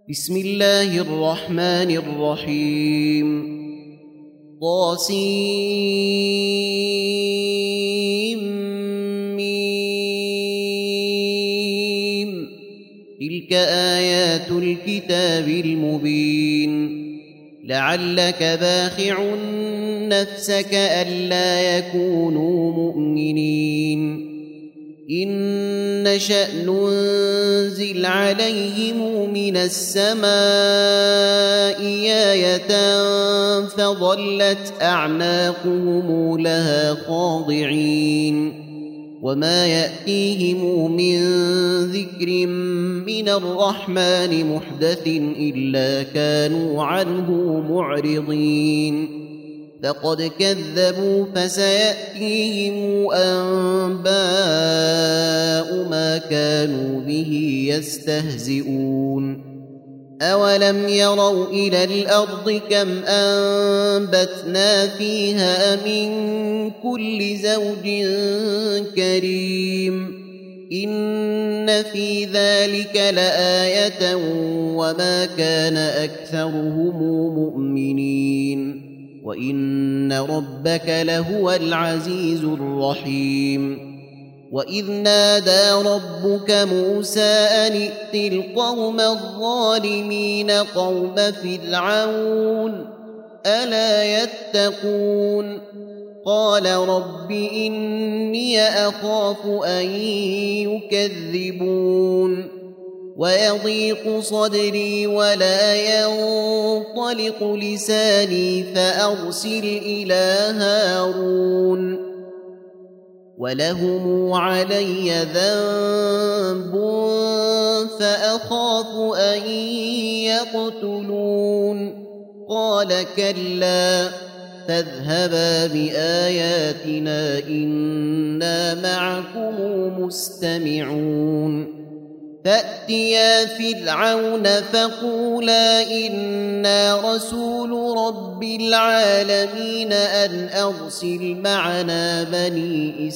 بسم الله الرحمن الرحيم طاسيم تلك آيات الكتاب المبين لعلك باخع نفسك ألا يكونوا مؤمنين إن نشأ ننزل عليهم من السماء آية فظلت أعناقهم لها خاضعين وما يأتيهم من ذكر من الرحمن محدث إلا كانوا عنه معرضين فقد كذبوا فسيأتيهم أنباء ما كانوا به يستهزئون أولم يروا إلى الأرض كم أنبتنا فيها من كل زوج كريم إن في ذلك لآية وما كان أكثرهم مؤمنين وإن ربك لهو العزيز الرحيم وإذ نادى ربك موسى أن ائت القوم الظالمين قوم فرعون ألا يتقون قال رب إني أخاف أن يكذبون ويضيق صدري ولا ينطلق لساني فأرسل إلى هارون ولهم علي ذنب فأخاف أن يقتلون قال كلا فاذهبا بآياتنا إنا معكم مستمعون فأتيا فرعون فقولا إنا رسول رب العالمين أن أرسل معنا بني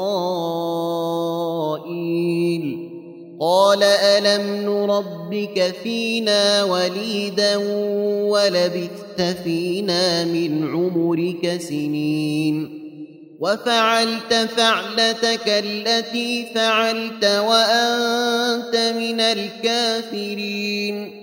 إسرائيل قال ألم نربك فينا وليدا ولبثت فينا من عمرك سنين وفعلت فعلتك التي فعلت وأنت من الكافرين